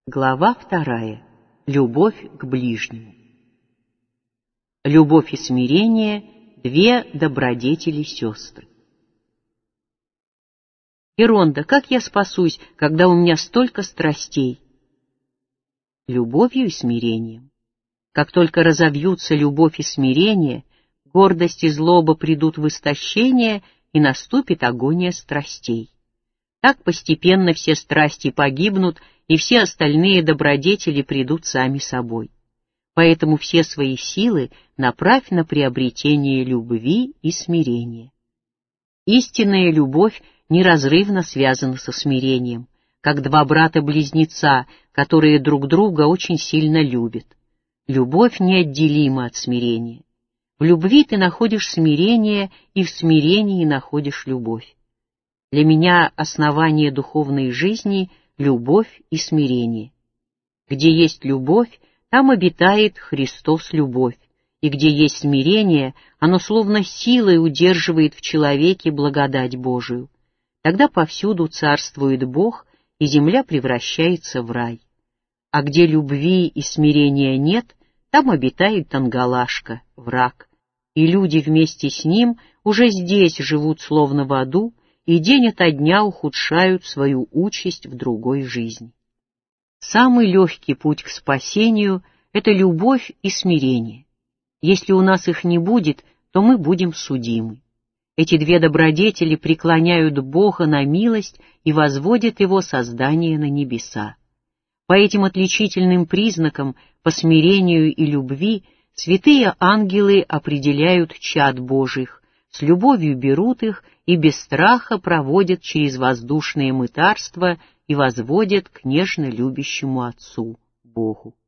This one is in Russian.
Глава 2. Любовь к ближнему. Любовь и смирение — две добродетели-сестры. Иронда, как я спасусь, когда у меня столько страстей? Любовью и смирением. Как только разовьются любовь и смирение, гордость и злоба придут в истощение, и наступит агония страстей. Так постепенно все страсти погибнут, и все остальные добродетели придут сами собой. Поэтому все свои силы направь на приобретение любви и смирения. Истинная любовь неразрывно связана со смирением, как два брата-близнеца, которые друг друга очень сильно любят. Любовь неотделима от смирения. В любви ты находишь смирение, и в смирении находишь любовь. Для меня основание духовной жизни — любовь и смирение. Где есть любовь, там обитает Христос-любовь, и где есть смирение, оно словно силой удерживает в человеке благодать Божию. Тогда повсюду царствует Бог, и земля превращается в рай. А где любви и смирения нет, там обитает Ангалашка, враг, и люди вместе с ним уже здесь живут словно в аду, и день ото дня ухудшают свою участь в другой жизни. Самый легкий путь к спасению — это любовь и смирение. Если у нас их не будет, то мы будем судимы. Эти две добродетели преклоняют Бога на милость и возводят Его создание на небеса. По этим отличительным признакам, по смирению и любви, святые ангелы определяют чад Божьих, с любовью берут их и без страха проводят через воздушные мытарства и возводят к нежно любящему Отцу, Богу.